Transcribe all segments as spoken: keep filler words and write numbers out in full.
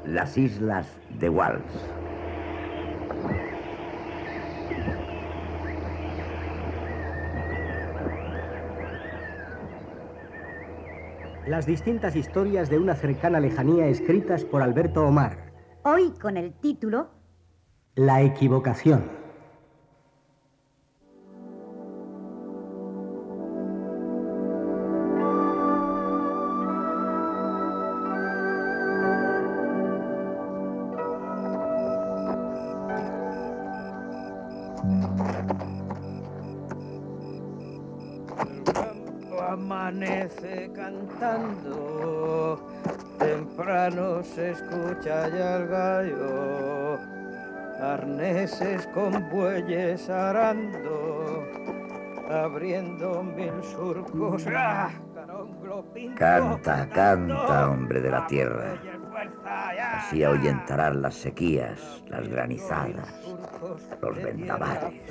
Las islas de Walsh. Las distintas historias de una cercana lejanía escritas por Alberto Omar. Hoy con el título La equivocación. Amanece cantando, temprano se escucha ya el gallo, arneses con bueyes arando, abriendo mil surcos. ¡Ah! Canta, canta, hombre de la tierra. Así ahuyentarán las sequías, las granizadas, los vendavales.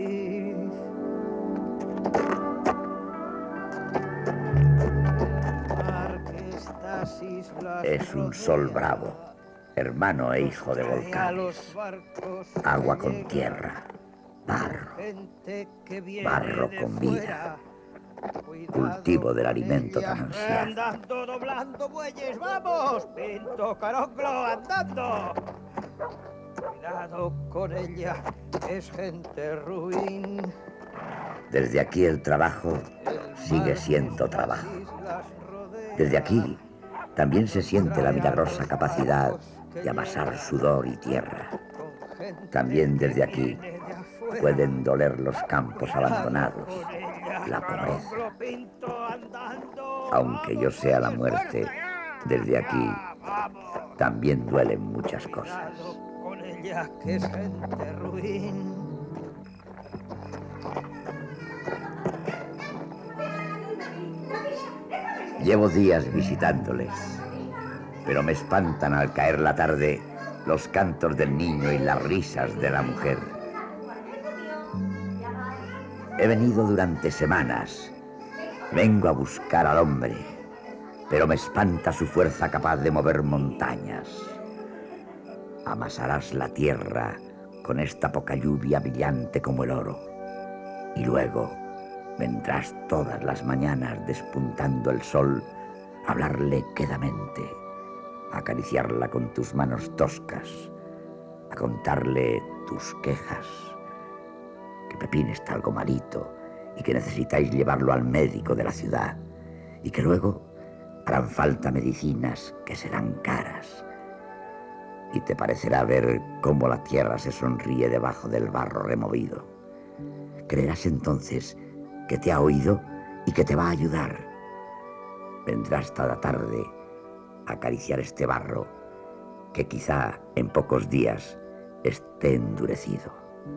Es un sol bravo, hermano e hijo de volcanes. Agua con tierra, barro, barro con vida. Cultivo del alimento tan ansiado. Andando, doblando bueyes, vamos, pinto caroclo, andando. Cuidado con ella, es gente ruin. Desde aquí el trabajo sigue siendo trabajo. Desde aquí también se siente la milagrosa capacidad de amasar sudor y tierra. También desde aquí pueden doler los campos abandonados, la pobreza. Aunque yo sea la muerte, desde aquí también duelen muchas cosas. Con ella que es gente ruin. Llevo días visitándoles, pero me espantan al caer la tarde los cantos del niño y las risas de la mujer. He venido durante semanas. Vengo a buscar al hombre, pero me espanta su fuerza capaz de mover montañas. Amasarás la tierra con esta poca lluvia brillante como el oro, y luego vendrás todas las mañanas despuntando el sol a hablarle quedamente, a acariciarla con tus manos toscas, a contarle tus quejas, que Pepín está algo malito y que necesitáis llevarlo al médico de la ciudad, y que luego harán falta medicinas que serán caras, y te parecerá ver cómo la tierra se sonríe debajo del barro removido. Creerás entonces que te ha oído y que te va a ayudar. Vendrás cada tarde a acariciar este barro que quizá en pocos días esté endurecido.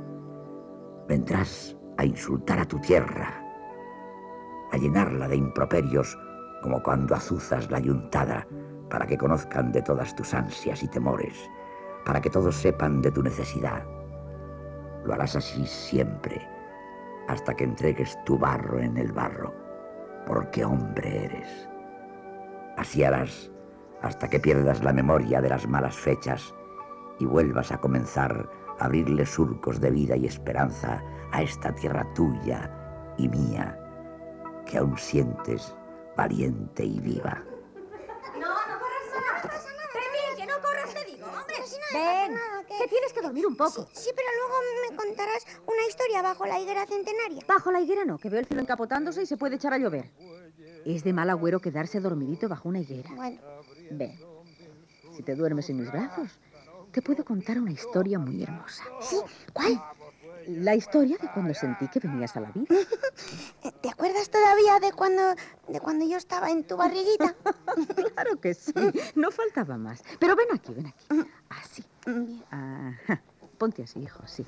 Vendrás a insultar a tu tierra, a llenarla de improperios como cuando azuzas la yuntada para que conozcan de todas tus ansias y temores, para que todos sepan de tu necesidad. Lo harás así siempre, hasta que entregues tu barro en el barro, porque hombre eres. Así harás hasta que pierdas la memoria de las malas fechas y vuelvas a comenzar a abrirle surcos de vida y esperanza a esta tierra tuya y mía, que aún sientes valiente y viva. No, no corras nada, no pasa nada. Pepín, que no corras, te digo, hombre. Pero si no pasa Ven, nada, que... que tienes que dormir un poco. Sí, sí, pero luego me contarás una historia bajo la higuera centenaria. Bajo la higuera no, que veo el cielo encapotándose y se puede echar a llover. Es de mal agüero quedarse dormidito bajo una higuera. Bueno. Ven, si te duermes en mis brazos, te puedo contar una historia muy hermosa. ¿Sí? ¿Cuál? La historia de cuando sentí que venías a la vida. ¿Te acuerdas todavía de cuando, de cuando yo estaba en tu barriguita? Claro que sí, no faltaba más. Pero ven aquí, ven aquí. Así. Ajá. Ponte así, hijo, sí.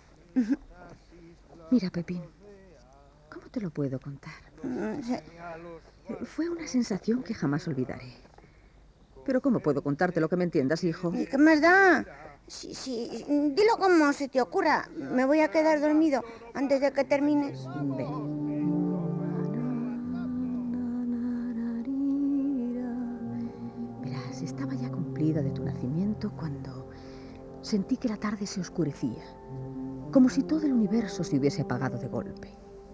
Mira, Pepín, ¿cómo te lo puedo contar? Fue una sensación que jamás olvidaré. Pero ¿cómo puedo contarte lo que me entiendas, hijo? ¿Y qué más da? Sí, sí, dilo como se te ocurra. Me voy a quedar dormido antes de que termines. Ven. Verás, días estaba ya cumplida de tu nacimiento cuando sentí que la tarde se oscurecía, como si todo el universo se hubiese apagado de golpe.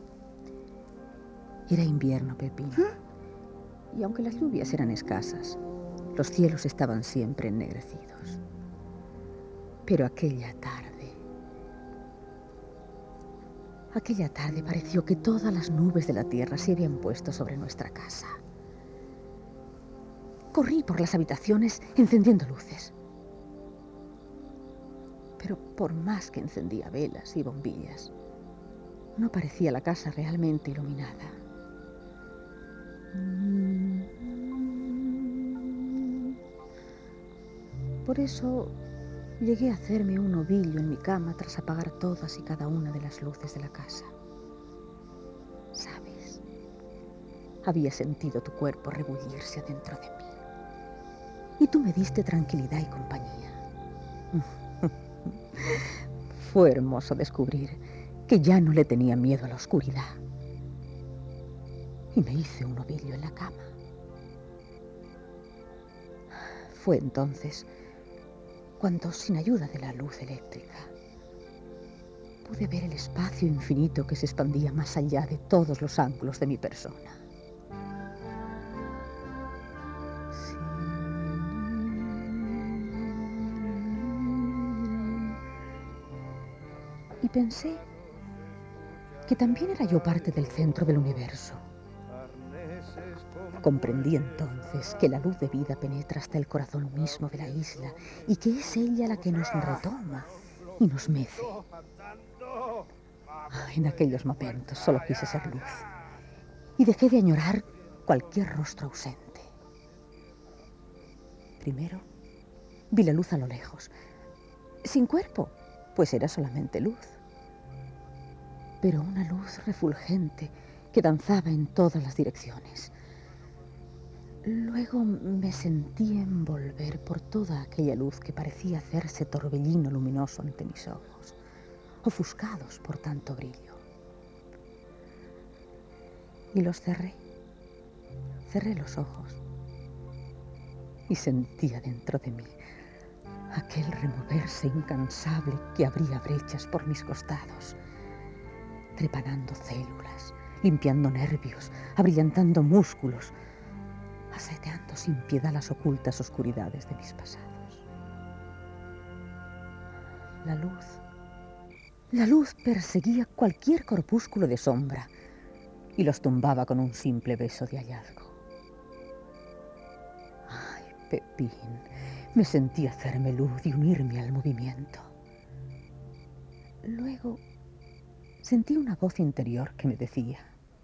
Era invierno, Pepín. ¿Eh? Y aunque las lluvias eran escasas, los cielos estaban siempre ennegrecidos. Pero aquella tarde... Aquella tarde pareció que todas las nubes de la tierra se habían puesto sobre nuestra casa. Corrí por las habitaciones encendiendo luces. Pero por más que encendía velas y bombillas, no parecía la casa realmente iluminada. Por eso llegué a hacerme un ovillo en mi cama tras apagar todas y cada una de las luces de la casa. ¿Sabes? Había sentido tu cuerpo rebullirse adentro de mí. Y tú me diste tranquilidad y compañía. Fue hermoso descubrir que ya no le tenía miedo a la oscuridad. Y me hice un ovillo en la cama. Fue entonces cuando, sin ayuda de la luz eléctrica, pude ver el espacio infinito que se expandía más allá de todos los ángulos de mi persona. Y pensé que también era yo parte del centro del universo. Comprendí entonces que la luz de vida penetra hasta el corazón mismo de la isla y que es ella la que nos retoma y nos mece. Ah, en aquellos momentos solo quise ser luz y dejé de añorar cualquier rostro ausente. Primero vi la luz a lo lejos, sin cuerpo, pues era solamente luz. Pero una luz refulgente que danzaba en todas las direcciones. Luego me sentí envolver por toda aquella luz que parecía hacerse torbellino luminoso ante mis ojos, ofuscados por tanto brillo. Y los cerré, cerré los ojos y sentía dentro de mí aquel removerse incansable que abría brechas por mis costados, trepanando células, limpiando nervios, abrillantando músculos, aseteando sin piedad las ocultas oscuridades de mis pasados. La luz, la luz perseguía cualquier corpúsculo de sombra y los tumbaba con un simple beso de hallazgo. Ay, Pepín, me sentí hacerme luz y unirme al movimiento. Luego sentí una voz interior que me decía: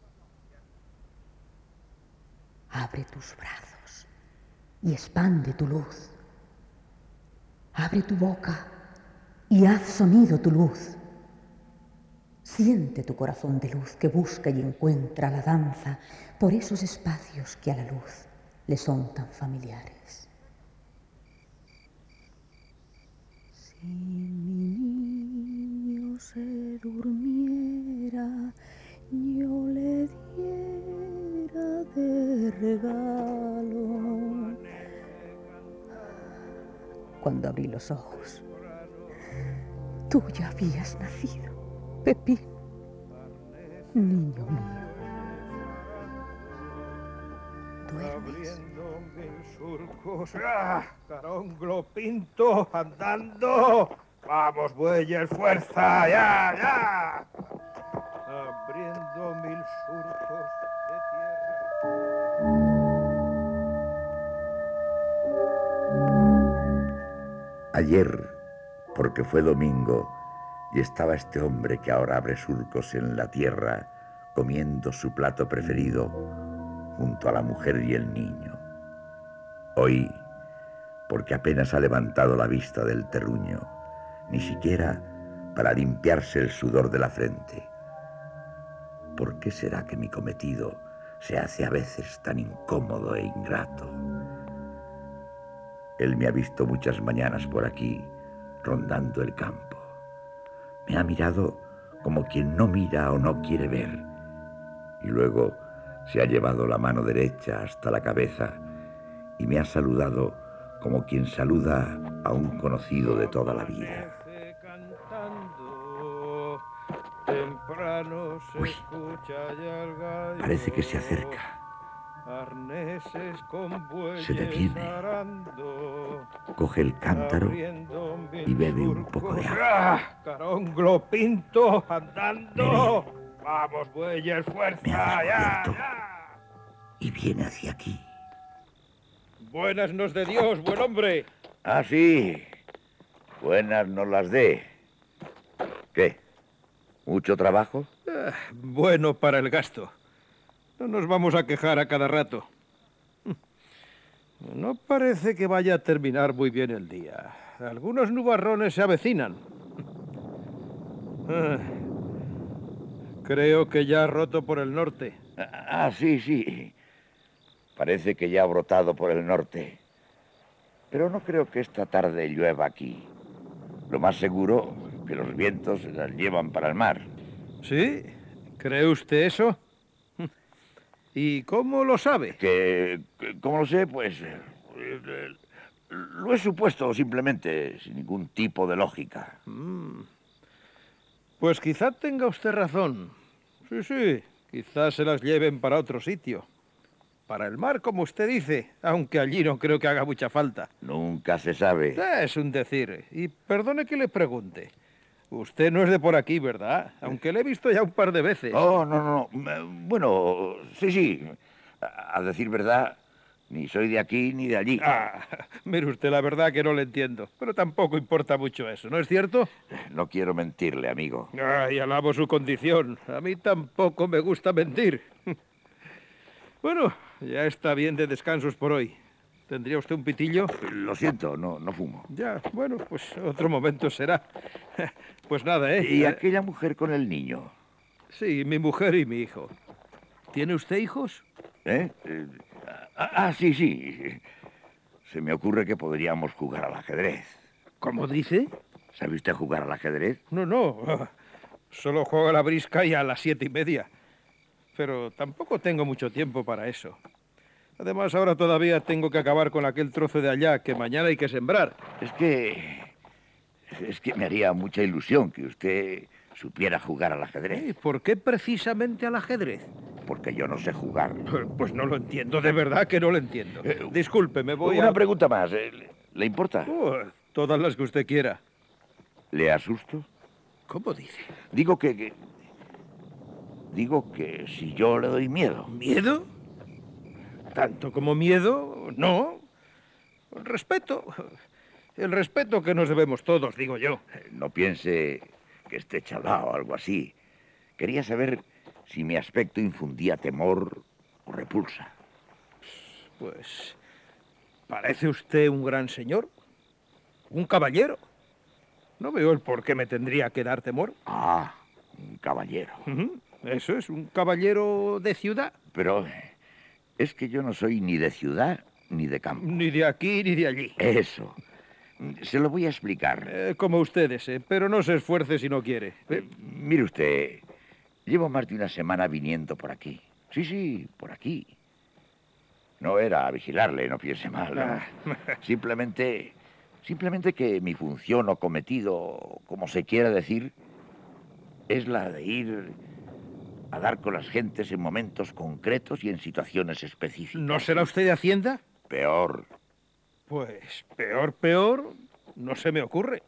abre tus brazos y expande tu luz. Abre tu boca y haz sonido tu luz. Siente tu corazón de luz que busca y encuentra la danza por esos espacios que a la luz le son tan familiares. Si mi niño se durmiera, yo le diera de regalo. Cuando abrí los ojos, tú ya habías nacido, Pepín, niño mío. ¿Duermes? Mil surcos. ¡Ah! Caronglo, pinto, andando. Vamos, bueyes, fuerza, ya, ya. Abriendo mil surcos de tierra. Ayer, porque fue domingo, y estaba este hombre que ahora abre surcos en la tierra, comiendo su plato preferido, junto a la mujer y el niño. Hoy, porque apenas ha levantado la vista del terruño, ni siquiera para limpiarse el sudor de la frente. ¿Por qué será que mi cometido se hace a veces tan incómodo e ingrato? Él me ha visto muchas mañanas por aquí, rondando el campo. Me ha mirado como quien no mira o no quiere ver, y luego se ha llevado la mano derecha hasta la cabeza y me ha saludado como quien saluda a un conocido de toda la vida. Uy, parece que se acerca. Se detiene, coge el cántaro y bebe un poco de agua. Caronglo Pinto, andando. Mire, Vamos, bueyes, fuerza. me ha Ya, descubierto ya. y viene hacia aquí. Buenas nos de Dios, buen hombre. Ah, sí. Buenas nos las dé. ¿Qué? ¿Mucho trabajo? Ah, bueno para el gasto. No nos vamos a quejar a cada rato. No parece que vaya a terminar muy bien el día. Algunos nubarrones se avecinan. Ah, creo que ya ha roto por el norte. Ah, sí, sí. Parece que ya ha brotado por el norte. Pero no creo que esta tarde llueva aquí. Lo más seguro que los vientos se las llevan para el mar. ¿Sí? ¿Cree usted eso? ¿Y cómo lo sabe? Que, que ¿cómo lo sé? Pues eh, eh, lo he supuesto simplemente, sin ningún tipo de lógica. Mm. Pues quizá tenga usted razón. Sí, sí, quizás se las lleven para otro sitio. Para el mar, como usted dice, aunque allí no creo que haga mucha falta. Nunca se sabe. Es un decir. Y perdone que le pregunte. Usted no es de por aquí, ¿verdad? Aunque le he visto ya un par de veces. Oh, no, no, no. Bueno, sí, sí. A decir verdad, ni soy de aquí ni de allí. Ah, mire usted, la verdad que no le entiendo. Pero tampoco importa mucho eso, ¿no es cierto? No quiero mentirle, amigo. Ay, alabo su condición. A mí tampoco me gusta mentir. Bueno, ya está bien de descansos por hoy. ¿Tendría usted un pitillo? Lo siento, no, no fumo. Ya, bueno, pues otro momento será. Pues nada, ¿eh? ¿Y aquella mujer con el niño? Sí, mi mujer y mi hijo. ¿Tiene usted hijos? ¿Eh? eh ah, ah, sí, sí. Se me ocurre que podríamos jugar al ajedrez. ¿Cómo dice? ¿Sabe usted jugar al ajedrez? No, no. Solo juego a la brisca y a las siete y media. Pero tampoco tengo mucho tiempo para eso. Además, ahora todavía tengo que acabar con aquel trozo de allá que mañana hay que sembrar. Es que... Es que me haría mucha ilusión que usted supiera jugar al ajedrez. ¿Y por qué precisamente al ajedrez? Porque yo no sé jugar. Pues no lo entiendo, de verdad que no lo entiendo. Eh, Disculpe, me voy Una a... pregunta más. ¿Le, le importa? Oh, todas las que usted quiera. ¿Le asusto? ¿Cómo dice? Digo que, que... Digo que si yo le doy miedo. ¿Miedo? Tanto como miedo, no. Respeto. El respeto que nos debemos todos, digo yo. No piense que esté chalao o algo así. Quería saber si mi aspecto infundía temor o repulsa. Pues... parece usted un gran señor. Un caballero. No veo el por qué me tendría que dar temor. Ah, un caballero. Uh-huh. Eso es, un caballero de ciudad. Pero es que yo no soy ni de ciudad ni de campo. Ni de aquí ni de allí. Eso. Se lo voy a explicar. Eh, como ustedes, eh, pero no se esfuerce si no quiere. Eh, mire usted, llevo más de una semana viniendo por aquí. Sí, sí, por aquí. No era a vigilarle, no piense mal. ¿no? Simplemente, simplemente que mi función o cometido, como se quiera decir, es la de ir a dar con las gentes en momentos concretos y en situaciones específicas. ¿No será usted de Hacienda? Peor. Pues peor, peor, no se me ocurre.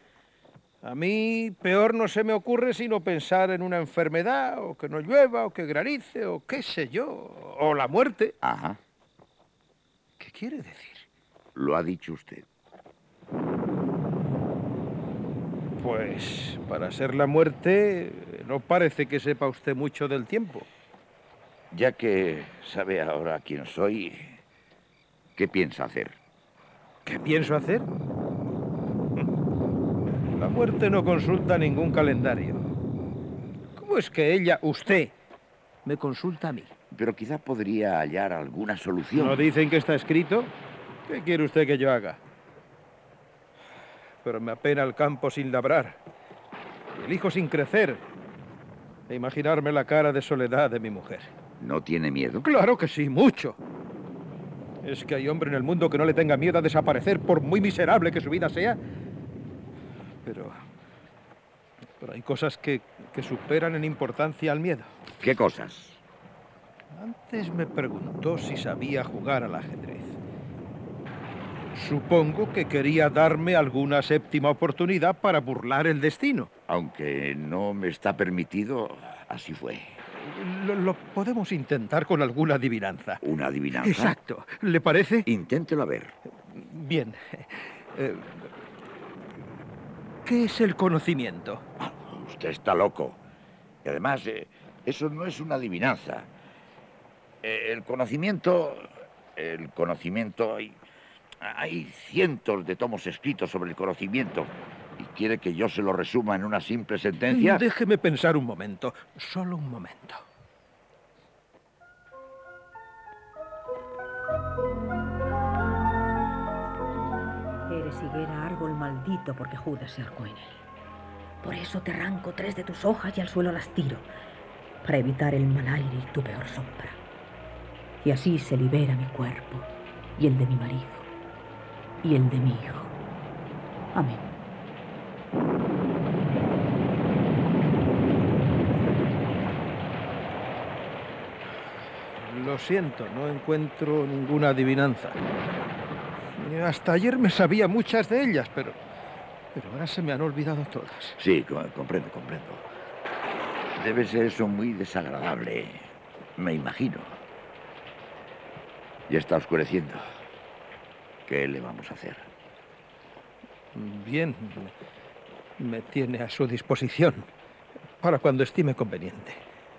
A mí peor no se me ocurre sino pensar en una enfermedad, o que no llueva, o que granice, o qué sé yo, o la muerte. Ajá. ¿Qué quiere decir? Lo ha dicho usted. Pues para ser la muerte, no parece que sepa usted mucho del tiempo. Ya que sabe ahora quién soy, ¿qué piensa hacer? ¿Qué pienso hacer? La muerte no consulta ningún calendario. ¿Cómo es que ella, usted, me consulta a mí? Pero quizá podría hallar alguna solución. ¿No dicen que está escrito? ¿Qué quiere usted que yo haga? Pero me apena el campo sin labrar, y el hijo sin crecer, e imaginarme la cara de soledad de mi mujer. ¿No tiene miedo? Claro que sí, mucho. ¿Es que hay hombre en el mundo que no le tenga miedo a desaparecer, por muy miserable que su vida sea? Pero... Pero hay cosas que, que superan en importancia al miedo. ¿Qué cosas? Antes me preguntó si sabía jugar al ajedrez. Supongo que quería darme alguna séptima oportunidad para burlar el destino. Aunque no me está permitido, así fue. Lo, lo podemos intentar con alguna adivinanza. ¿Una adivinanza? Exacto. ¿Le parece? Inténtelo a ver. Bien. Eh, ¿Qué es el conocimiento? Ah, usted está loco. Y además, eh, eso no es una adivinanza. Eh, el conocimiento... El conocimiento... Hay, hay cientos de tomos escritos sobre el conocimiento. ¿Y quiere que yo se lo resuma en una simple sentencia? Déjeme pensar un momento. Solo un momento. Eres higuera, árbol maldito, porque Judas se ahorcó en él. Por eso te arranco tres de tus hojas y al suelo las tiro, para evitar el mal aire y tu peor sombra. Y así se libera mi cuerpo, y el de mi marido, y el de mi hijo. Amén. Lo siento, no encuentro ninguna adivinanza. Hasta ayer me sabía muchas de ellas, pero... Pero ahora se me han olvidado todas. Sí, co- comprendo, comprendo. Debe ser eso muy desagradable, me imagino. Ya está oscureciendo. ¿Qué le vamos a hacer? Bien, me, me tiene a su disposición para cuando estime conveniente.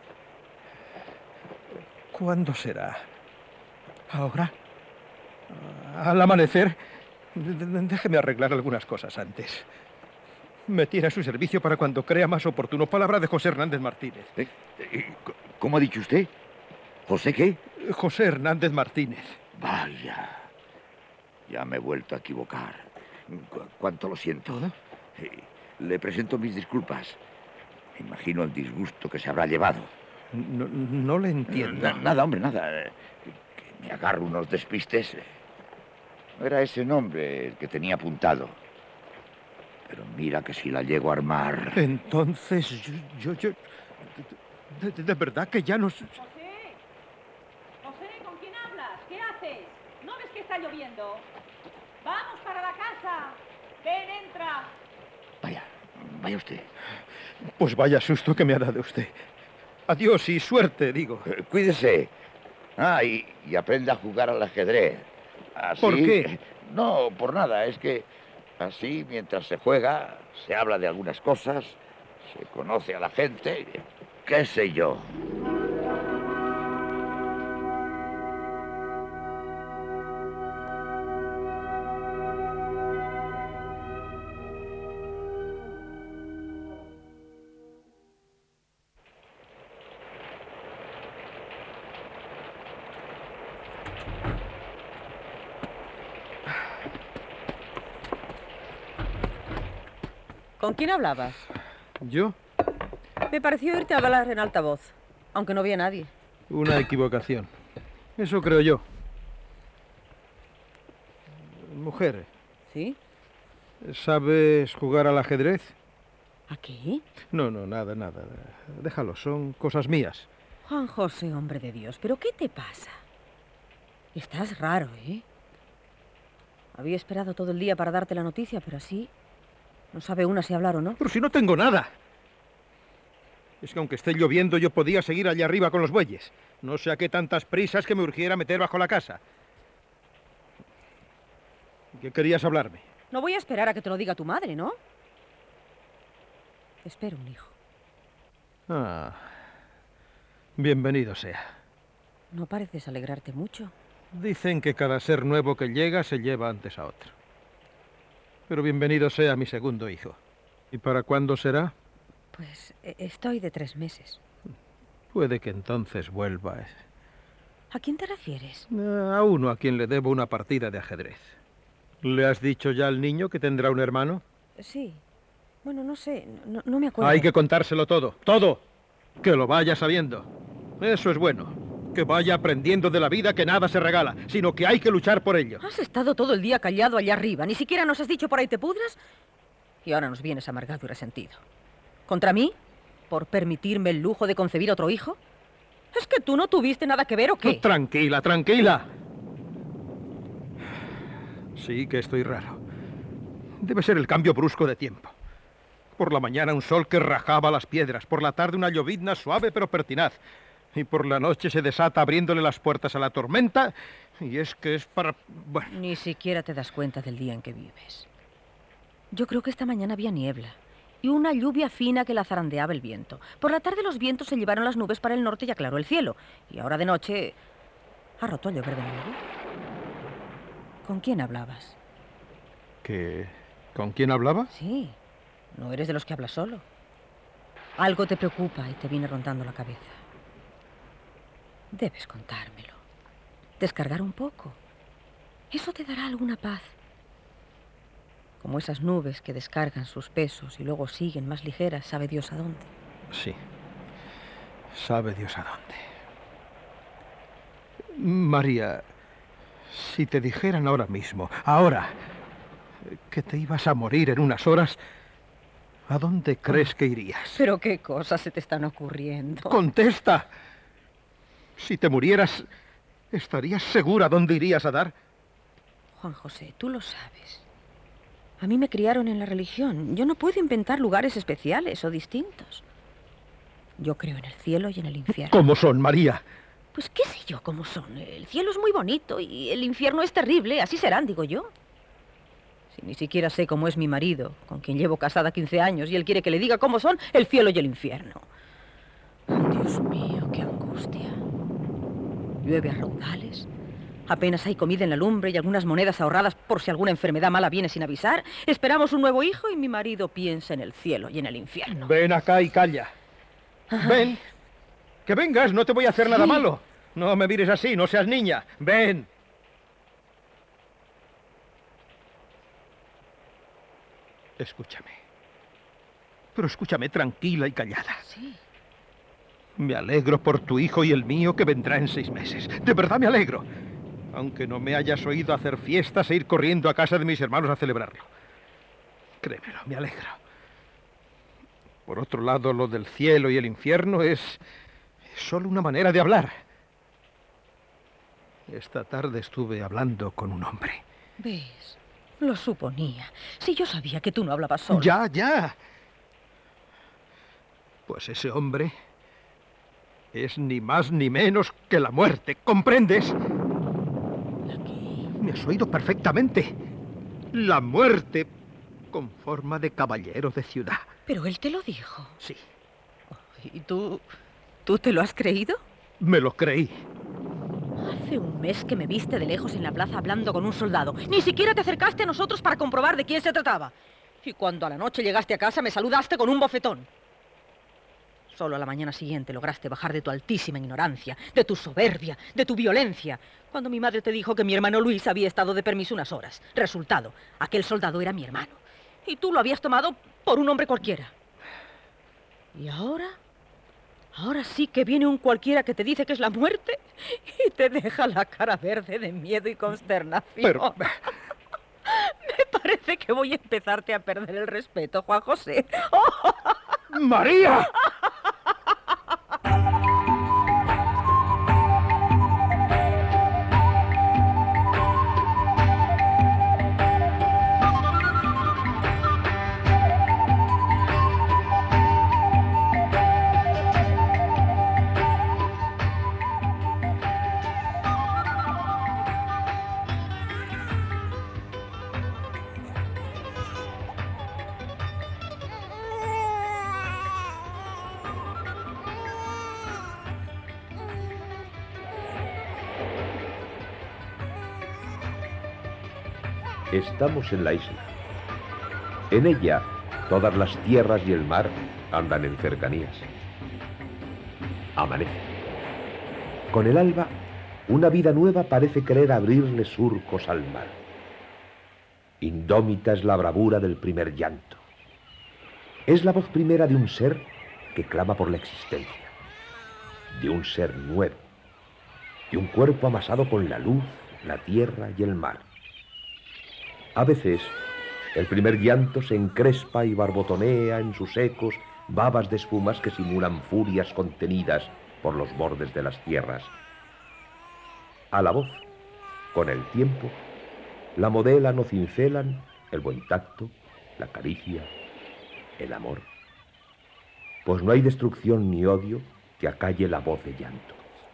¿Cuándo será? ¿Ahora? ¿Al amanecer? D- d- Déjeme arreglar algunas cosas antes. Me tiene a su servicio para cuando crea más oportuno. Palabra de José Hernández Martínez. ¿Eh? Eh, ¿Cómo ha dicho usted? ¿José qué? José Hernández Martínez. Vaya. Ya me he vuelto a equivocar. Cu- Cuánto lo siento. Eh, Le presento mis disculpas. Me imagino el disgusto que se habrá llevado. No, no le entiendo. Na- nada, hombre, nada. Eh, Que, que me agarro unos despistes. No era ese nombre el que tenía apuntado. Pero mira que si la llego a armar... Entonces, yo... yo, yo- de, de- de verdad que ya no... s- José, José, ¿con quién hablas? ¿Qué haces? ¿No ves que está lloviendo? Vamos para la casa. Ven, entra. Vaya, vaya usted. Pues vaya susto que me ha dado usted. Adiós y suerte, digo. Eh, Cuídese. Ah, y, y aprenda a jugar al ajedrez. Así... ¿Por qué? No, por nada. Es que así, mientras se juega, se habla de algunas cosas, se conoce a la gente, qué sé yo. ¿Con quién hablabas? ¿Yo? Me pareció oírte hablar en alta voz, aunque no vi a nadie. Una equivocación. Eso creo yo. Mujer, ¿Sí? ¿sabes jugar al ajedrez? ¿A qué? No, no, nada, nada. Déjalo, son cosas mías. Juan José, hombre de Dios, ¿pero qué te pasa? Estás raro, ¿eh? Había esperado todo el día para darte la noticia, pero así no sabe una si hablar o no. Pero si no tengo nada. Es que aunque esté lloviendo, yo podía seguir allá arriba con los bueyes. No sé a qué tantas prisas que me urgiera meter bajo la casa. ¿Qué querías hablarme? No voy a esperar a que te lo diga tu madre, ¿no? Espero un hijo. Ah, bienvenido sea. No pareces alegrarte mucho. Dicen que cada ser nuevo que llega se lleva antes a otro. Pero bienvenido sea mi segundo hijo. ¿Y para cuándo será? Pues e- estoy de tres meses. Puede que entonces vuelva. ¿A quién te refieres? A uno a quien le debo una partida de ajedrez. ¿Le has dicho ya al niño que tendrá un hermano? Sí. Bueno, no sé, no, no me acuerdo. Hay que contárselo todo, todo. Que lo vaya sabiendo. Eso es bueno. que vaya aprendiendo de la vida que nada se regala, sino que hay que luchar por ello. Has estado todo el día callado allá arriba. Ni siquiera nos has dicho por ahí te pudras. Y ahora nos vienes amargado y resentido. ¿Contra mí? ¿Por permitirme el lujo de concebir otro hijo? ¿Es que tú no tuviste nada que ver o qué? Oh, tranquila, tranquila. Sí que estoy raro. Debe ser el cambio brusco de tiempo. Por la mañana un sol que rajaba las piedras, por la tarde una llovizna suave pero pertinaz, y por la noche se desata abriéndole las puertas a la tormenta, y es que es para... Bueno. Ni siquiera te das cuenta del día en que vives. Yo creo que esta mañana había niebla y una lluvia fina que la zarandeaba el viento. Por la tarde los vientos se llevaron las nubes para el norte y aclaró el cielo. Y ahora de noche... ¿Ha roto a llover de nuevo? ¿Con quién hablabas? ¿Qué? ¿Con quién hablaba? Sí, no eres de los que hablas solo. Algo te preocupa y te viene rondando la cabeza. Debes contármelo. Descargar un poco. Eso te dará alguna paz. Como esas nubes que descargan sus pesos y luego siguen más ligeras, sabe Dios a dónde. Sí, sabe Dios a dónde. María, si te dijeran ahora mismo, ahora, que te ibas a morir en unas horas, ¿a dónde crees que irías? ¿Pero qué cosas se te están ocurriendo? ¡Contesta! Si te murieras, ¿estarías segura dónde irías a dar? Juan José, tú lo sabes. A mí me criaron en la religión. Yo no puedo inventar lugares especiales o distintos. Yo creo en el cielo y en el infierno. ¿Cómo son, María? Pues qué sé yo cómo son. El cielo es muy bonito y el infierno es terrible. Así serán, digo yo. Si ni siquiera sé cómo es mi marido, con quien llevo casada quince años, y él quiere que le diga cómo son el cielo y el infierno. Oh, Dios mío, qué angustia. Llueve a raudales. Apenas hay comida en la lumbre y algunas monedas ahorradas por si alguna enfermedad mala viene sin avisar. Esperamos un nuevo hijo y mi marido piensa en el cielo y en el infierno. Ven acá y calla. Ay. Ven. Que vengas, no te voy a hacer sí. nada malo. No me mires así, no seas niña. Ven. Escúchame. Pero escúchame tranquila y callada. Sí. Me alegro por tu hijo y el mío que vendrá en seis meses. De verdad me alegro. Aunque no me hayas oído hacer fiestas e ir corriendo a casa de mis hermanos a celebrarlo. Créemelo, me alegro. Por otro lado, lo del cielo y el infierno es, es solo una manera de hablar. Esta tarde estuve hablando con un hombre. ¿Ves? Lo suponía. Si yo sabía que tú no hablabas solo. Ya, ya. Pues ese hombre es ni más ni menos que la muerte. ¿Comprendes? Me has oído perfectamente. La muerte con forma de caballero de ciudad. Pero él te lo dijo. Sí. ¿Y tú... tú te lo has creído? Me lo creí. Hace un mes que me viste de lejos en la plaza hablando con un soldado. Ni siquiera te acercaste a nosotros para comprobar de quién se trataba. Y cuando a la noche llegaste a casa me saludaste con un bofetón. Solo a la mañana siguiente lograste bajar de tu altísima ignorancia, de tu soberbia, de tu violencia, cuando mi madre te dijo que mi hermano Luis había estado de permiso unas horas. Resultado, aquel soldado era mi hermano. Y tú lo habías tomado por un hombre cualquiera. ¿Y ahora? Ahora sí que viene un cualquiera que te dice que es la muerte y te deja la cara verde de miedo y consternación. Pero... Me parece que voy a empezarte a perder el respeto, Juan José. ¡María! Estamos en la isla. En ella, todas las tierras y el mar andan en cercanías. Amanece. Con el alba, una vida nueva parece querer abrirle surcos al mar. Indómita es la bravura del primer llanto. Es la voz primera de un ser que clama por la existencia. De un ser nuevo, de un cuerpo amasado con la luz, la tierra y el mar. A veces, el primer llanto se encrespa y barbotonea en sus ecos babas de espumas que simulan furias contenidas por los bordes de las tierras. A la voz, con el tiempo, la modelan o cincelan el buen tacto, la caricia, el amor. Pues no hay destrucción ni odio que acalle la voz de llanto.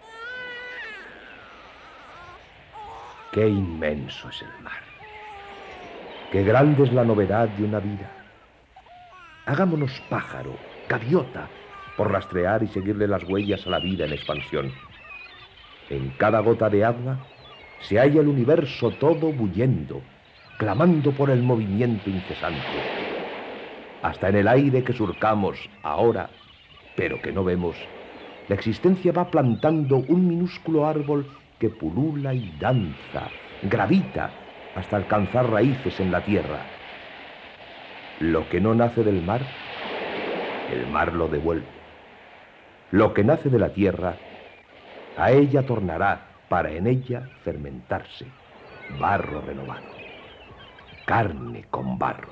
Qué inmenso es el mar. Qué grande es la novedad de una vida. Hagámonos pájaro, gaviota, por rastrear y seguirle las huellas a la vida en expansión. En cada gota de agua se halla el universo todo bullendo, clamando por el movimiento incesante. Hasta en el aire que surcamos ahora, pero que no vemos, la existencia va plantando un minúsculo árbol que pulula y danza, gravita, hasta alcanzar raíces en la tierra. Lo que no nace del mar, el mar lo devuelve. Lo que nace de la tierra, a ella tornará para en ella fermentarse, barro renovado, carne con barro.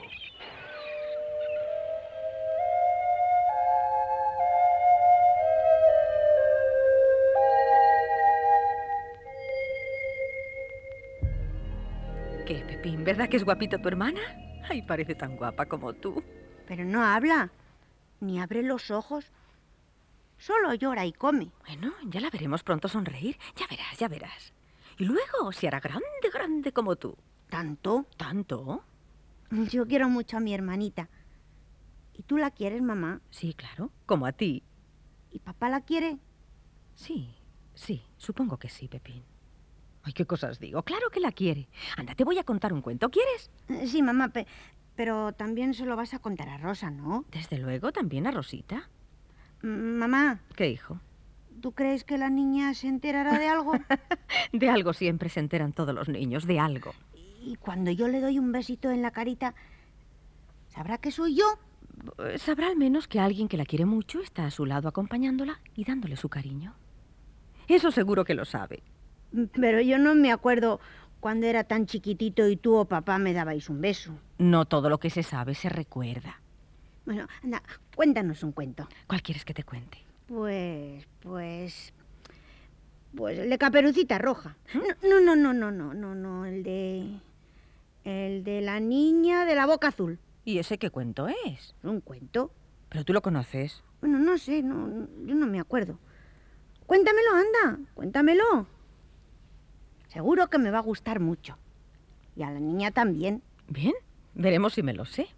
¿Qué, Pepín? ¿Verdad que es guapita tu hermana? Ay, parece tan guapa como tú. Pero no habla, ni abre los ojos. Solo llora y come. Bueno, ya la veremos pronto sonreír. Ya verás, ya verás. Y luego se hará grande, grande como tú. ¿Tanto? ¿Tanto? Yo quiero mucho a mi hermanita. ¿Y tú la quieres, mamá? Sí, claro, como a ti. ¿Y papá la quiere? Sí, sí, supongo que sí, Pepín. Ay, qué cosas digo. Claro que la quiere. Anda, te voy a contar un cuento. ¿Quieres? Sí, mamá, pe pero también se lo vas a contar a Rosa, ¿no? Desde luego, también a Rosita. Mamá. ¿Qué, hijo? ¿Tú crees que la niña se enterará de algo? De algo siempre se enteran todos los niños, de algo. Y cuando yo le doy un besito en la carita, ¿sabrá que soy yo? Sabrá al menos que alguien que la quiere mucho está a su lado acompañándola y dándole su cariño. Eso seguro que lo sabe. Pero yo no me acuerdo cuando era tan chiquitito y tú o papá me dabais un beso. No todo lo que se sabe se recuerda. Bueno, anda, cuéntanos un cuento. ¿Cuál quieres que te cuente? Pues, pues... Pues el de Caperucita Roja. No, no, no, no, no, no, no, el de... El de la niña de la boca azul. ¿Y ese qué cuento es? ¿Un cuento? ¿Pero tú lo conoces? Bueno, no sé, no, yo no me acuerdo. Cuéntamelo, anda, cuéntamelo. Seguro que me va a gustar mucho. Y a la niña también. Bien, veremos si me lo sé.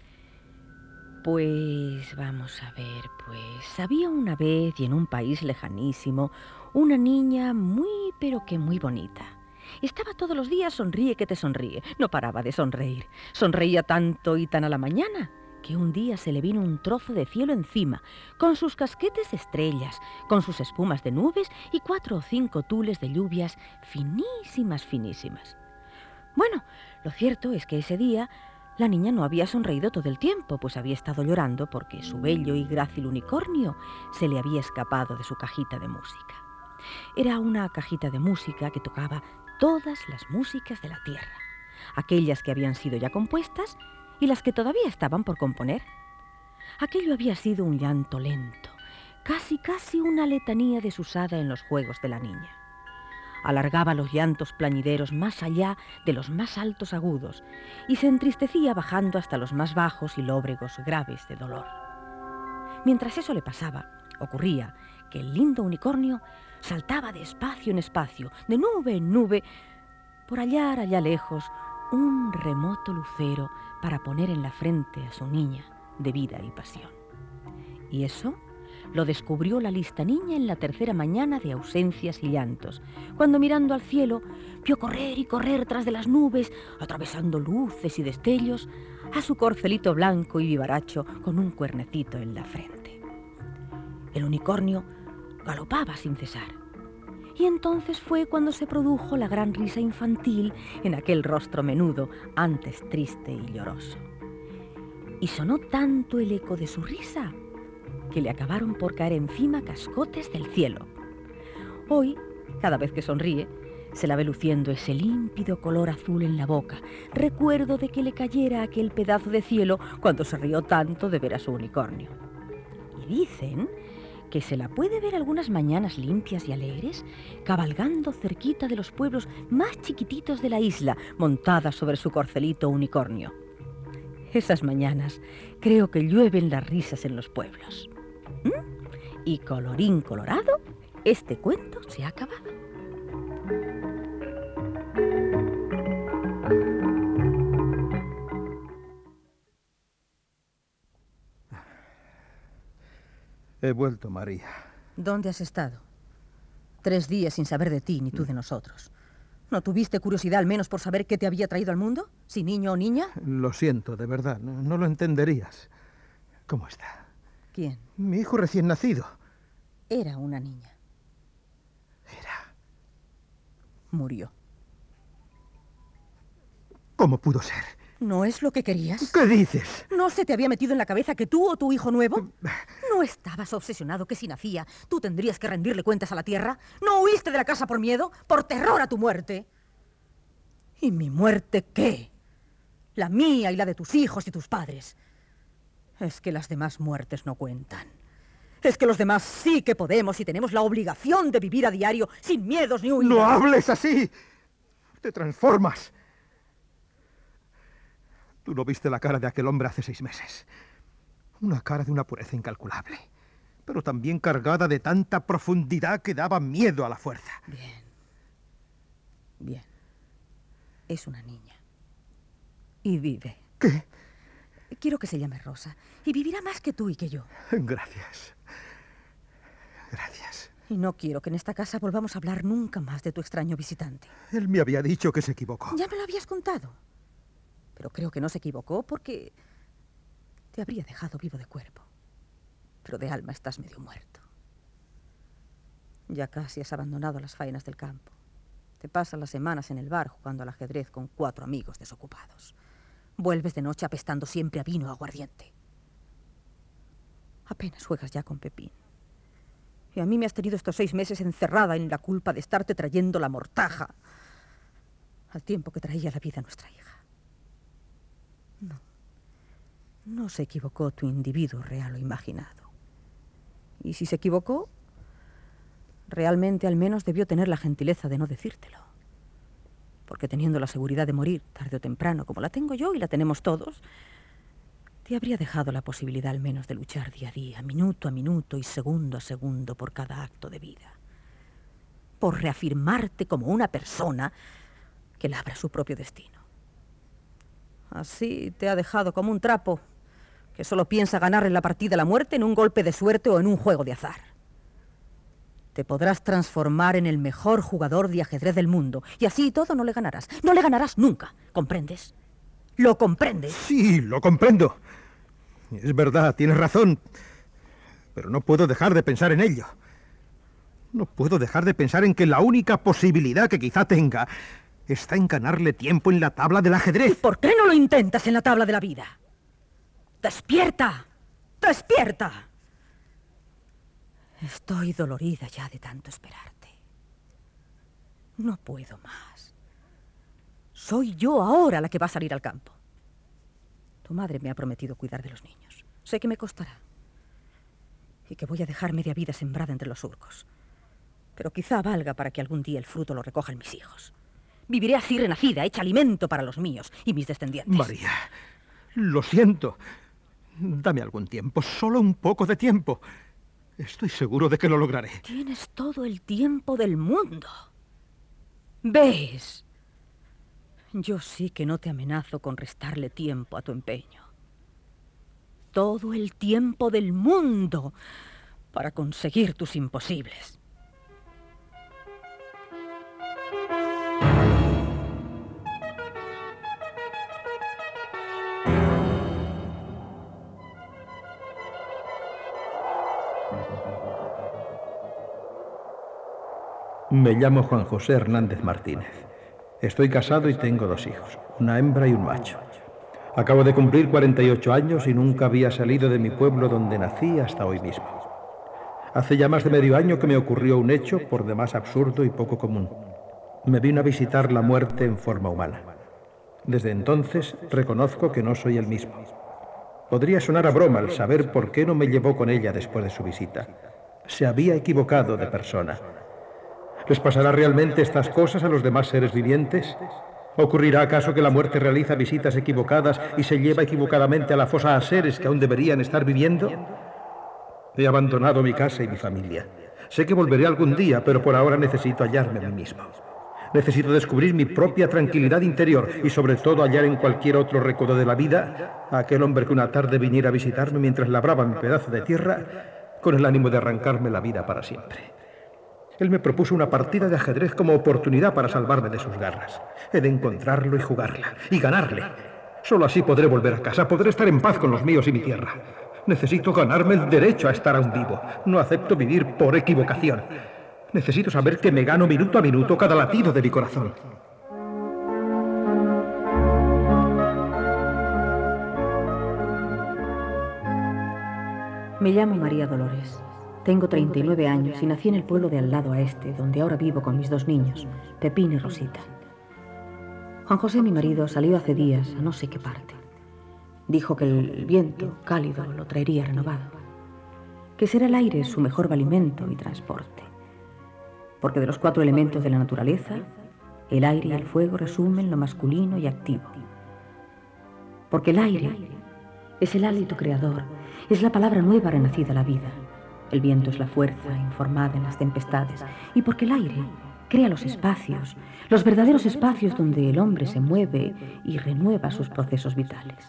Pues vamos a ver, pues había una vez y en un país lejanísimo una niña muy pero que muy bonita. Estaba todos los días sonríe que te sonríe. No paraba de sonreír. Sonreía tanto y tan a la mañana que un día se le vino un trozo de cielo encima, con sus casquetes de estrellas, con sus espumas de nubes y cuatro o cinco tules de lluvias finísimas, finísimas. Bueno, lo cierto es que ese día la niña no había sonreído todo el tiempo, pues había estado llorando porque su bello y grácil unicornio se le había escapado de su cajita de música. Era una cajita de música que tocaba todas las músicas de la tierra, aquellas que habían sido ya compuestas y las que todavía estaban por componer. Aquello había sido un llanto lento, casi casi una letanía desusada en los juegos de la niña. Alargaba los llantos plañideros más allá de los más altos agudos y se entristecía bajando hasta los más bajos y lóbregos graves de dolor. Mientras eso le pasaba, ocurría que el lindo unicornio saltaba de espacio en espacio, de nube en nube, por hallar allá lejos un remoto lucero para poner en la frente a su niña de vida y pasión. Y eso lo descubrió la lista niña en la tercera mañana de ausencias y llantos, cuando mirando al cielo vio correr y correr tras de las nubes, atravesando luces y destellos, a su corcelito blanco y vivaracho con un cuernecito en la frente. El unicornio galopaba sin cesar. Y entonces fue cuando se produjo la gran risa infantil en aquel rostro menudo, antes triste y lloroso. Y sonó tanto el eco de su risa que le acabaron por caer encima cascotes del cielo. Hoy Cada vez que sonríe, se la ve luciendo ese límpido color azul en la boca, recuerdo de que le cayera aquel pedazo de cielo cuando se rió tanto de ver a su unicornio. Y dicen que se la puede ver algunas mañanas limpias y alegres, cabalgando cerquita de los pueblos más chiquititos de la isla, montada sobre su corcelito unicornio. Esas mañanas creo que llueven las risas en los pueblos. ¿Mm? Y colorín colorado, este cuento se ha acabado. He vuelto, María. ¿Dónde has estado? Tres días sin saber de ti ni tú de nosotros. ¿No tuviste curiosidad al menos por saber qué te había traído al mundo? ¿Si niño o niña? Lo siento, de verdad. No, no lo entenderías. ¿Cómo está? ¿Quién? Mi hijo recién nacido. Era una niña. Era. Murió. ¿Cómo pudo ser? ¿No es lo que querías? ¿Qué dices? ¿No se te había metido en la cabeza que tú o tu hijo nuevo? ¿No estabas obsesionado que si nacía tú tendrías que rendirle cuentas a la tierra? ¿No huiste de la casa por miedo? ¿Por terror a tu muerte? ¿Y mi muerte qué? La mía y la de tus hijos y tus padres. Es que las demás muertes no cuentan. Es que los demás sí que podemos y tenemos la obligación de vivir a diario sin miedos ni huidas. ¡No hables así! Te transformas. Tú no viste la cara de aquel hombre hace seis meses. Una cara de una pureza incalculable, pero también cargada de tanta profundidad que daba miedo a la fuerza. Bien. Bien. Es una niña. Y vive. ¿Qué? Quiero que se llame Rosa. Y vivirá más que tú y que yo. Gracias. Gracias. Y no quiero que en esta casa volvamos a hablar nunca más de tu extraño visitante. Él me había dicho que se equivocó. Ya me lo habías contado. Pero creo que no se equivocó porque te habría dejado vivo de cuerpo. Pero de alma estás medio muerto. Ya casi has abandonado las faenas del campo. Te pasas las semanas en el bar jugando al ajedrez con cuatro amigos desocupados. Vuelves de noche apestando siempre a vino o aguardiente. Apenas juegas ya con Pepín. Y a mí me has tenido estos seis meses encerrada en la culpa de estarte trayendo la mortaja al tiempo que traía la vida a nuestra hija. No. No se equivocó tu individuo real o imaginado. Y si se equivocó, realmente al menos debió tener la gentileza de no decírtelo. Porque teniendo la seguridad de morir tarde o temprano, como la tengo yo y la tenemos todos, te habría dejado la posibilidad al menos de luchar día a día, minuto a minuto y segundo a segundo por cada acto de vida. Por reafirmarte como una persona que labra su propio destino. Así te ha dejado como un trapo que solo piensa ganar en la partida la muerte en un golpe de suerte o en un juego de azar. Te podrás transformar en el mejor jugador de ajedrez del mundo y así y todo no le ganarás. No le ganarás nunca, ¿comprendes? ¿Lo comprendes? Sí, lo comprendo. Es verdad, tienes razón. Pero no puedo dejar de pensar en ello. No puedo dejar de pensar en que la única posibilidad que quizá tenga está en ganarle tiempo en la tabla del ajedrez. ¿Y por qué no lo intentas en la tabla de la vida? ¡Despierta! ¡Despierta! Estoy dolorida ya de tanto esperarte. No puedo más. Soy yo ahora la que va a salir al campo. Tu madre me ha prometido cuidar de los niños. Sé que me costará. Y que voy a dejar media vida sembrada entre los surcos. Pero quizá valga para que algún día el fruto lo recojan mis hijos. Viviré así renacida, hecha alimento para los míos y mis descendientes. María, lo siento. Dame algún tiempo, solo un poco de tiempo. Estoy seguro de que lo lograré. Tienes todo el tiempo del mundo. ¿Ves? Yo sí que no te amenazo con restarle tiempo a tu empeño. Todo el tiempo del mundo para conseguir tus imposibles. Me llamo Juan José Hernández Martínez. Estoy casado y tengo dos hijos, una hembra y un macho. Acabo de cumplir cuarenta y ocho años y nunca había salido de mi pueblo donde nací hasta hoy mismo. Hace ya más de medio año que me ocurrió un hecho por demás absurdo y poco común. Me vino a visitar la muerte en forma humana. Desde entonces reconozco que no soy el mismo. Podría sonar a broma el saber por qué no me llevó con ella después de su visita. Se había equivocado de persona. ¿Les pasará realmente estas cosas a los demás seres vivientes? ¿Ocurrirá acaso que la muerte realiza visitas equivocadas y se lleva equivocadamente a la fosa a seres que aún deberían estar viviendo? He abandonado mi casa y mi familia. Sé que volveré algún día, pero por ahora necesito hallarme a mí mismo. Necesito descubrir mi propia tranquilidad interior y sobre todo hallar en cualquier otro recodo de la vida a aquel hombre que una tarde viniera a visitarme mientras labraba mi pedazo de tierra con el ánimo de arrancarme la vida para siempre. Él me propuso una partida de ajedrez como oportunidad para salvarme de sus garras. He de encontrarlo y jugarla, y ganarle. Solo así podré volver a casa, podré estar en paz con los míos y mi tierra. Necesito ganarme el derecho a estar aún vivo. No acepto vivir por equivocación. Necesito saber que me gano minuto a minuto cada latido de mi corazón. Me llamo María Dolores. Tengo treinta y nueve años y nací en el pueblo de al lado a este, donde ahora vivo con mis dos niños, Pepín y Rosita. Juan José, mi marido, salió hace días a no sé qué parte. Dijo que el viento cálido lo traería renovado, que será el aire su mejor alimento y transporte. Porque de los cuatro elementos de la naturaleza, el aire y el fuego resumen lo masculino y activo. Porque el aire es el hálito creador, es la palabra nueva renacida a la vida. El viento es la fuerza informada en las tempestades. Y porque el aire crea los espacios, los verdaderos espacios donde el hombre se mueve y renueva sus procesos vitales.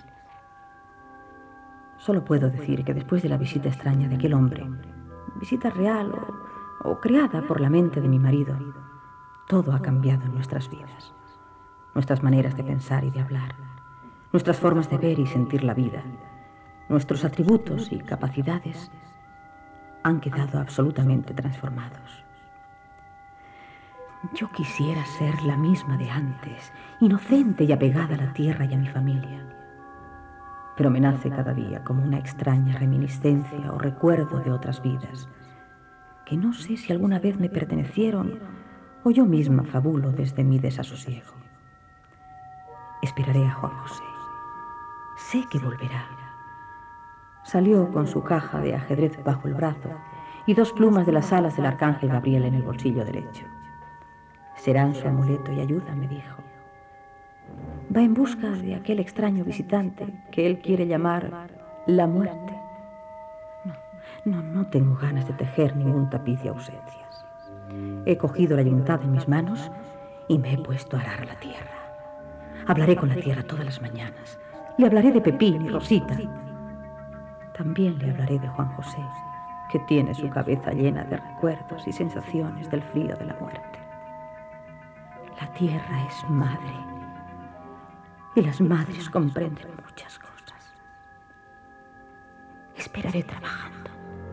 Solo puedo decir que después de la visita extraña de aquel hombre, visita real o, o creada por la mente de mi marido, todo ha cambiado en nuestras vidas. Nuestras maneras de pensar y de hablar, nuestras formas de ver y sentir la vida, nuestros atributos y capacidades han quedado absolutamente transformados. Yo quisiera ser la misma de antes, inocente y apegada a la tierra y a mi familia. Pero me nace cada día como una extraña reminiscencia o recuerdo de otras vidas, que no sé si alguna vez me pertenecieron o yo misma fabulo desde mi desasosiego. Esperaré a Juan José. Sé que volverá. Salió con su caja de ajedrez bajo el brazo y dos plumas de las alas del arcángel Gabriel en el bolsillo derecho. Serán su amuleto y ayuda, me dijo. Va en busca de aquel extraño visitante que él quiere llamar la muerte. No, no, no tengo ganas de tejer ningún tapiz de ausencias. He cogido la yuntada en mis manos y me he puesto a arar la tierra. Hablaré con la tierra todas las mañanas. Le hablaré de Pepín y Rosita. También le hablaré de Juan José, que tiene su cabeza llena de recuerdos y sensaciones del frío de la muerte. La tierra es madre, y las madres comprenden muchas cosas. Esperaré trabajando.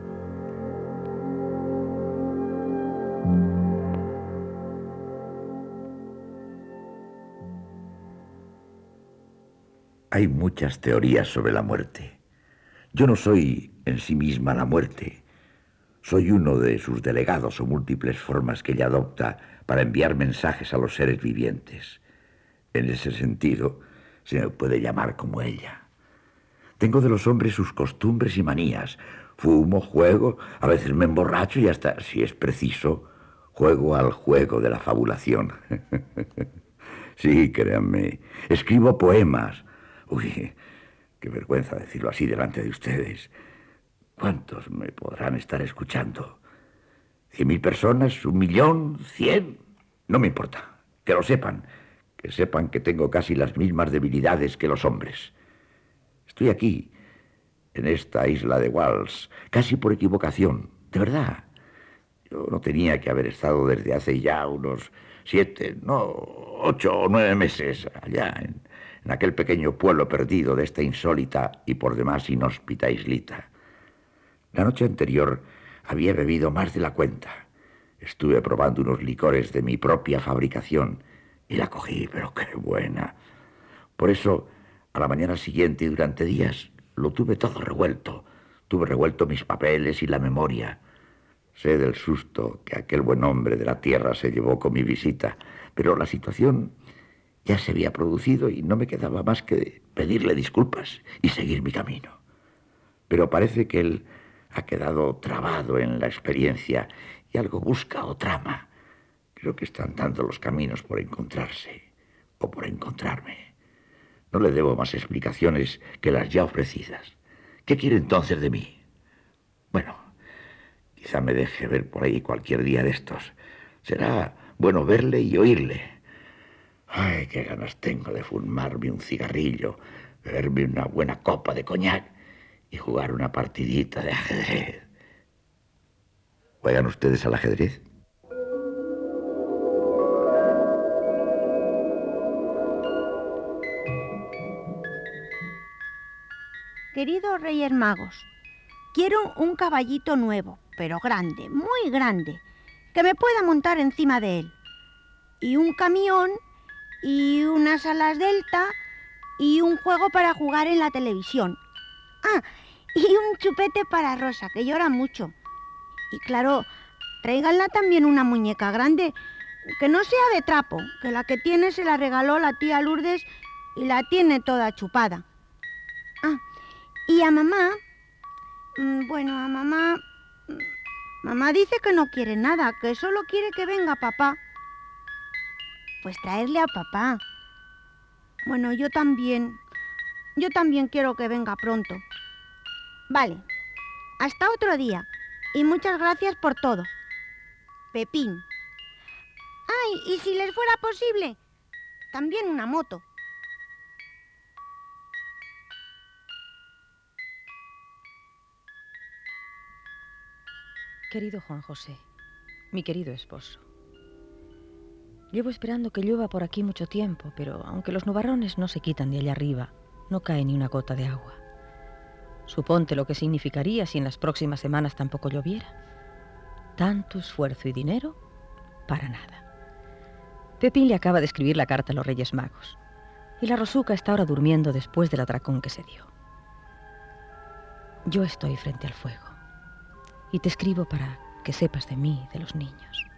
Hay muchas teorías sobre la muerte. Yo no soy en sí misma la muerte. Soy uno de sus delegados o múltiples formas que ella adopta para enviar mensajes a los seres vivientes. En ese sentido, se me puede llamar como ella. Tengo de los hombres sus costumbres y manías. Fumo, juego, a veces me emborracho y hasta, si es preciso, juego al juego de la fabulación. Sí, créanme, escribo poemas. Uy, qué vergüenza decirlo así delante de ustedes. ¿Cuántos me podrán estar escuchando? ¿Cien mil personas? ¿Un millón? ¿Cien? No me importa. Que lo sepan. Que sepan que tengo casi las mismas debilidades que los hombres. Estoy aquí, en esta isla de Walsh, casi por equivocación. De verdad. Yo no tenía que haber estado desde hace ya unos siete, no, ocho o nueve meses allá en... en aquel pequeño pueblo perdido de esta insólita y por demás inhóspita islita. La noche anterior había bebido más de la cuenta. Estuve probando unos licores de mi propia fabricación y la cogí, pero qué buena. Por eso, a la mañana siguiente y durante días, lo tuve todo revuelto. Tuve revuelto mis papeles y la memoria. Sé del susto que aquel buen hombre de la tierra se llevó con mi visita, pero la situación ya se había producido y no me quedaba más que pedirle disculpas y seguir mi camino. Pero parece que él ha quedado trabado en la experiencia y algo busca o trama. Creo que están dando los caminos por encontrarse o por encontrarme. No le debo más explicaciones que las ya ofrecidas. ¿Qué quiere entonces de mí? Bueno, quizá me deje ver por ahí cualquier día de estos. Será bueno verle y oírle. Ay, qué ganas tengo de fumarme un cigarrillo, beberme una buena copa de coñac y jugar una partidita de ajedrez. ¿Juegan ustedes al ajedrez? Queridos Reyes Magos, quiero un caballito nuevo, pero grande, muy grande, que me pueda montar encima de él. Y un camión, y unas alas delta, y un juego para jugar en la televisión. Ah, y un chupete para Rosa, que llora mucho. Y claro, tráiganla también una muñeca grande, que no sea de trapo, que la que tiene se la regaló la tía Lourdes y la tiene toda chupada. Ah, y a mamá, bueno, a mamá, mamá dice que no quiere nada, que solo quiere que venga papá. Pues traerle a papá. Bueno, yo también, yo también quiero que venga pronto. Vale, hasta otro día, y muchas gracias por todo. Pepín. Ay, y si les fuera posible, también una moto. Querido Juan José, mi querido esposo, llevo esperando que llueva por aquí mucho tiempo, pero aunque los nubarrones no se quitan de allá arriba, no cae ni una gota de agua. Suponte lo que significaría si en las próximas semanas tampoco lloviera. Tanto esfuerzo y dinero para nada. Pepín le acaba de escribir la carta a los Reyes Magos, y la Rosuca está ahora durmiendo después del atracón que se dio. Yo estoy frente al fuego. Y te escribo para que sepas de mí, de los niños.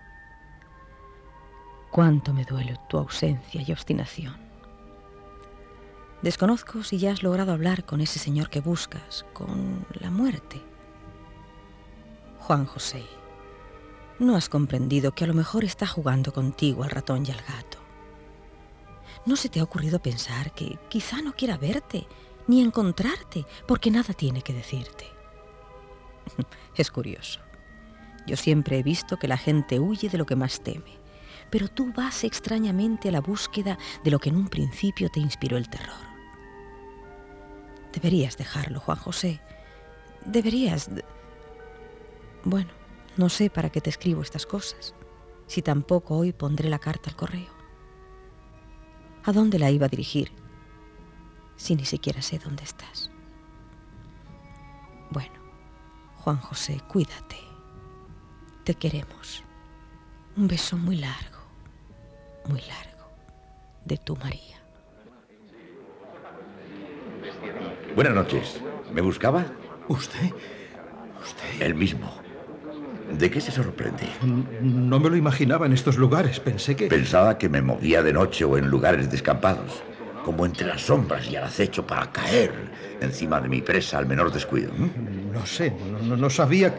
Cuánto me duele tu ausencia y obstinación. Desconozco si ya has logrado hablar con ese señor que buscas, con la muerte. Juan José, no has comprendido que a lo mejor está jugando contigo al ratón y al gato. ¿No se te ha ocurrido pensar que quizá no quiera verte ni encontrarte porque nada tiene que decirte? Es curioso. Yo siempre he visto que la gente huye de lo que más teme, pero tú vas extrañamente a la búsqueda de lo que en un principio te inspiró el terror. Deberías dejarlo, Juan José. Deberías... De... Bueno, no sé para qué te escribo estas cosas, si tampoco hoy pondré la carta al correo. ¿A dónde la iba a dirigir? Si ni siquiera sé dónde estás. Bueno, Juan José, cuídate. Te queremos. Un beso muy largo, muy largo, de tu María. Buenas noches. ¿Me buscaba? ¿Usted? ¿Usted? El mismo. ¿De qué se sorprende? No me lo imaginaba en estos lugares. Pensé que... Pensaba que me movía de noche o en lugares descampados, como entre las sombras y al acecho para caer encima de mi presa al menor descuido. ¿Mm? No sé, no, no sabía...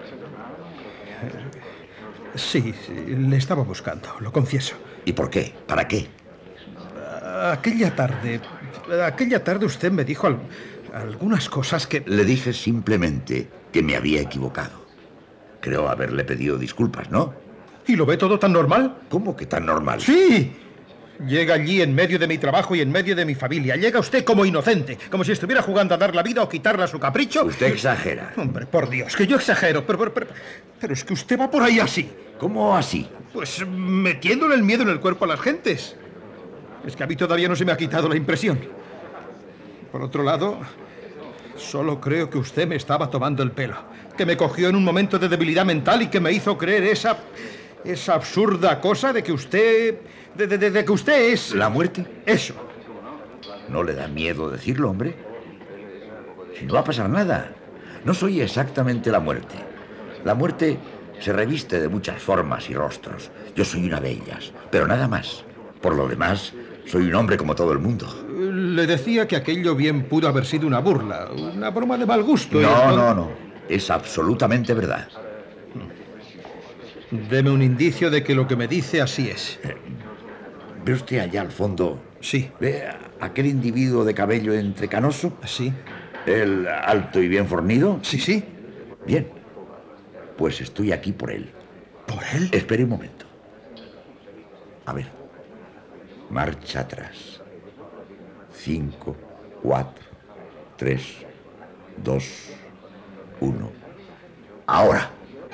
Sí, sí, le estaba buscando, lo confieso. ¿Y por qué? ¿Para qué? Aquella tarde... Aquella tarde usted me dijo al, algunas cosas que... Le dije simplemente que me había equivocado. Creo haberle pedido disculpas, ¿no? ¿Y lo ve todo tan normal? ¿Cómo que tan normal? ¡Sí! Llega allí en medio de mi trabajo y en medio de mi familia. Llega usted como inocente, como si estuviera jugando a dar la vida o quitarla a su capricho. Usted exagera. Hombre, por Dios, que yo exagero, pero, pero, pero, pero es que usted va por ahí así. ¿Cómo así? Pues metiéndole el miedo en el cuerpo a las gentes. Es que a mí todavía no se me ha quitado la impresión. Por otro lado, solo creo que usted me estaba tomando el pelo, que me cogió en un momento de debilidad mental y que me hizo creer esa... esa absurda cosa de que usted... De, de, de que usted es... ¿La muerte? Eso. ¿No le da miedo decirlo, hombre? Si no va a pasar nada. No soy exactamente la muerte. La muerte Se reviste de muchas formas y rostros. Yo soy una de ellas, pero nada más. Por lo demás, soy un hombre como todo el mundo. Le decía que aquello bien pudo haber sido una burla, una broma de mal gusto. No, no, no. Es absolutamente verdad. Deme un indicio de que lo que me dice así es. ¿Ve usted allá al fondo? Sí. ¿Ve aquel individuo de cabello entrecanoso? Sí. ¿El alto y bien fornido? Sí, sí. Bien. Pues estoy aquí por él. ¿Por él? Espere un momento. A ver. Marcha atrás. Cinco, cuatro, tres, dos, uno. Ahora.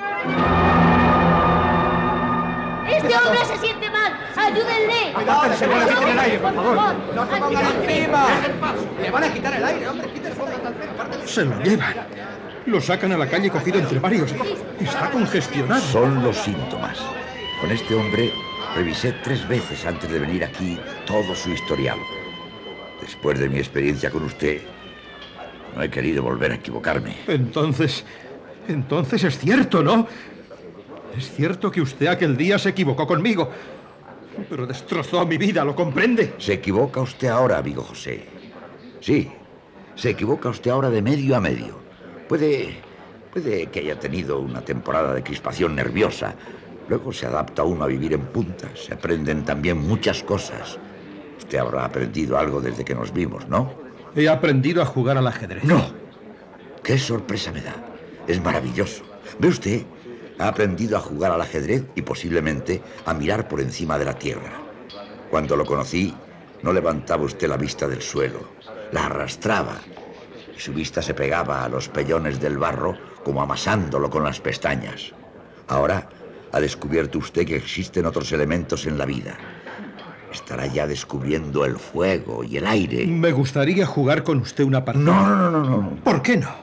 ¡Este hombre se siente mal! ¡Ayúdenle! ¡Cuidado, que se le quiten el aire, por favor! ¡No se pongan encima! ¡Le van a quitar el aire, hombre! ¡Quítese el tal! Se lo llevan. Lo sacan a la calle cogido entre varios. Está congestionado. Son los síntomas. Con este hombre revisé tres veces antes de venir aquí todo su historial. Después de mi experiencia con usted, no he querido volver a equivocarme. Entonces, entonces es cierto, ¿no? Es cierto que usted aquel día se equivocó conmigo, pero destrozó mi vida, ¿lo comprende? Se equivoca usted ahora, amigo José. Sí, se equivoca usted ahora de medio a medio. Puede, puede que haya tenido una temporada de crispación nerviosa. Luego se adapta uno a vivir en punta. Se aprenden también muchas cosas. Usted habrá aprendido algo desde que nos vimos, ¿no? He aprendido a jugar al ajedrez. ¡No! ¡Qué sorpresa me da! Es maravilloso. ¿Ve usted? Ha aprendido a jugar al ajedrez y posiblemente a mirar por encima de la tierra. Cuando lo conocí, no levantaba usted la vista del suelo. La arrastraba. Y su vista se pegaba a los pellones del barro como amasándolo con las pestañas. Ahora ha descubierto usted que existen otros elementos en la vida. Estará ya descubriendo el fuego y el aire. Me gustaría jugar con usted una partida. No, no, no, no, no. ¿Por qué no?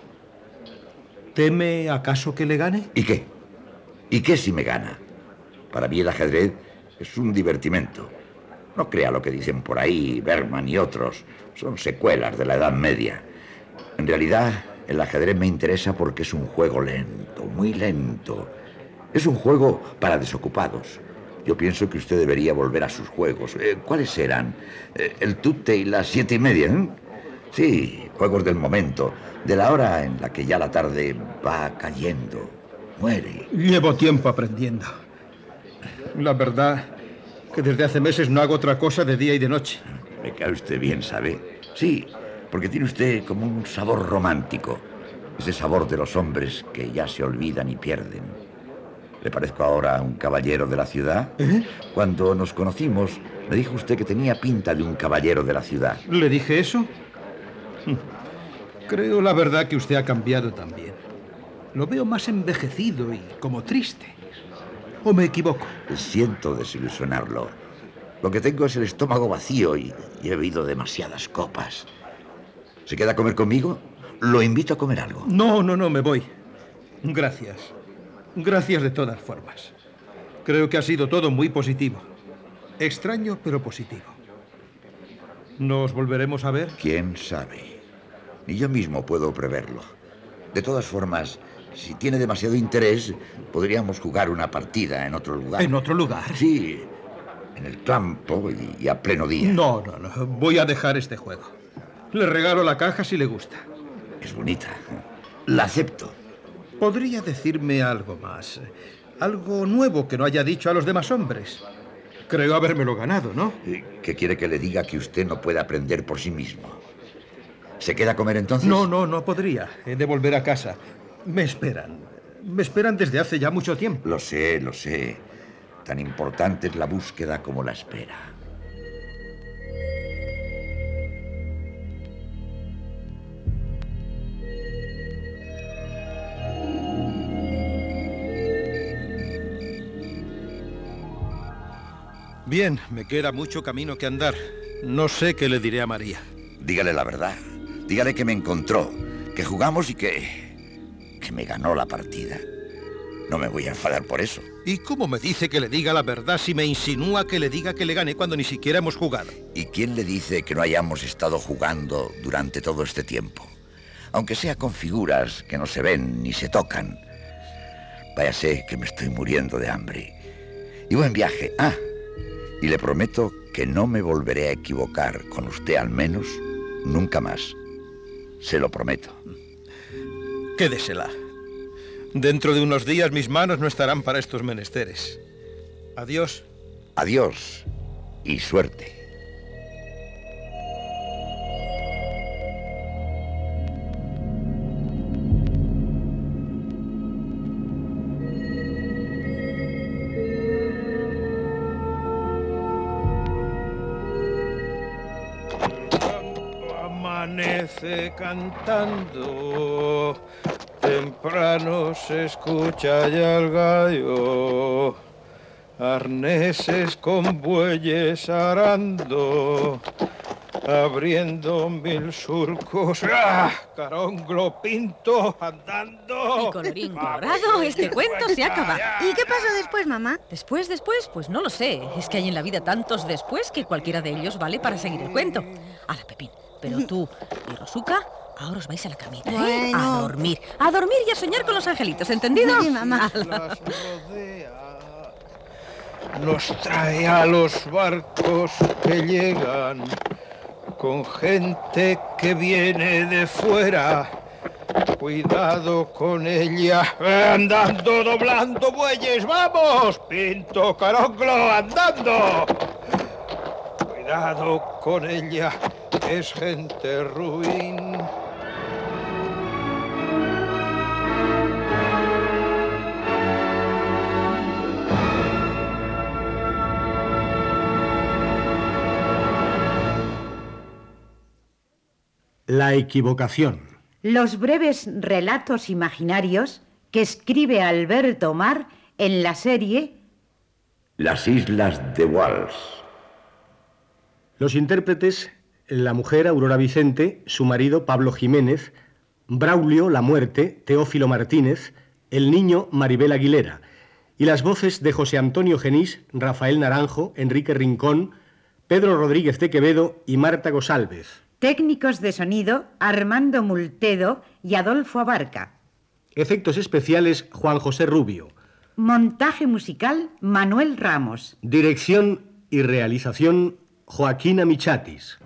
¿Teme acaso que le gane? ¿Y qué? ¿Y qué si me gana? Para mí el ajedrez es un divertimento. No crea lo que dicen por ahí Bergman y otros. Son secuelas de la Edad Media. En realidad, el ajedrez me interesa porque es un juego lento, muy lento. Es un juego para desocupados. Yo pienso que usted debería volver a sus juegos. Eh, ¿Cuáles eran? Eh, el tute y las siete y media, ¿eh? Sí, juegos del momento, de la hora en la que ya la tarde va cayendo, muere. Llevo tiempo aprendiendo. La verdad que desde hace meses no hago otra cosa de día y de noche. Me cae usted bien, ¿sabe? Sí, porque tiene usted como un sabor romántico. Ese sabor de los hombres que ya se olvidan y pierden. ¿Le parezco ahora un caballero de la ciudad? ¿Eh? Cuando nos conocimos, me dijo usted que tenía pinta de un caballero de la ciudad. ¿Le dije eso? Creo, la verdad, que usted ha cambiado también. Lo veo más envejecido y como triste. ¿O me equivoco? Siento desilusionarlo. Lo que tengo es el estómago vacío y, y he bebido demasiadas copas. ¿Se queda a comer conmigo? Lo invito a comer algo. No, no, no, me voy. Gracias. Gracias de todas formas. Creo que ha sido todo muy positivo. Extraño, pero positivo. ¿Nos volveremos a ver? ¿Quién sabe? Ni yo mismo puedo preverlo. De todas formas, si tiene demasiado interés, podríamos jugar una partida en otro lugar. ¿En otro lugar? Sí, en el campo y, y a pleno día. No, no, no. Voy a dejar este juego. Le regalo la caja si le gusta. Es bonita. La acepto. ¿Podría decirme algo más? Algo nuevo que no haya dicho a los demás hombres. Creo habérmelo ganado, ¿no? ¿Qué quiere que le diga que usted no puede aprender por sí mismo? ¿Se queda a comer entonces? No, no, no podría. He de volver a casa. Me esperan. Me esperan desde hace ya mucho tiempo. Lo sé, lo sé. Tan importante es la búsqueda como la espera. Bien, me queda mucho camino que andar. No sé qué le diré a María. Dígale la verdad. Dígale que me encontró, que jugamos y que... que me ganó la partida. No me voy a enfadar por eso. ¿Y cómo me dice que le diga la verdad si me insinúa que le diga que le gané cuando ni siquiera hemos jugado? ¿Y quién le dice que no hayamos estado jugando durante todo este tiempo? Aunque sea con figuras que no se ven ni se tocan. Váyase, que me estoy muriendo de hambre. Y buen viaje. Ah, y le prometo que no me volveré a equivocar con usted, al menos nunca más. Se lo prometo. Quédesela. Dentro de unos días mis manos no estarán para estos menesteres. Adiós. Adiós y suerte. Amanece cantando, temprano se escucha ya el gallo, arneses con bueyes arando, abriendo mil surcos. ¡Ah! Caronglo Pinto andando. Y colorín colorado, este cuento se acaba. ¿Y qué pasó después, mamá? Después, después, pues no lo sé. Es que hay en la vida tantos después que cualquiera de ellos vale para seguir el cuento. Hala, Pepín, pero tú y Rosuka, ahora os vais a la camita, ¿eh? Bueno. A dormir, a dormir y a soñar con los angelitos, ¿entendido? Sí, mamá. Las rodea, nos trae a los barcos que llegan con gente que viene de fuera. Cuidado con ella, andando, doblando bueyes, vamos, Pinto, Caronglo, andando. Cuidado con ella, es gente ruin. La equivocación. Los breves relatos imaginarios que escribe Alberto Mar en la serie Las Islas de Walsh. Los intérpretes: la mujer Aurora Vicente, su marido Pablo Jiménez, Braulio La Muerte, Teófilo Martínez, el niño Maribel Aguilera, y las voces de José Antonio Genís, Rafael Naranjo, Enrique Rincón, Pedro Rodríguez de Quevedo y Marta Gosálvez. técnicos de sonido Armando Multedo y Adolfo Abarca. Efectos especiales Juan José Rubio. Montaje musical Manuel Ramos. Dirección y realización Joaquín Amichatis.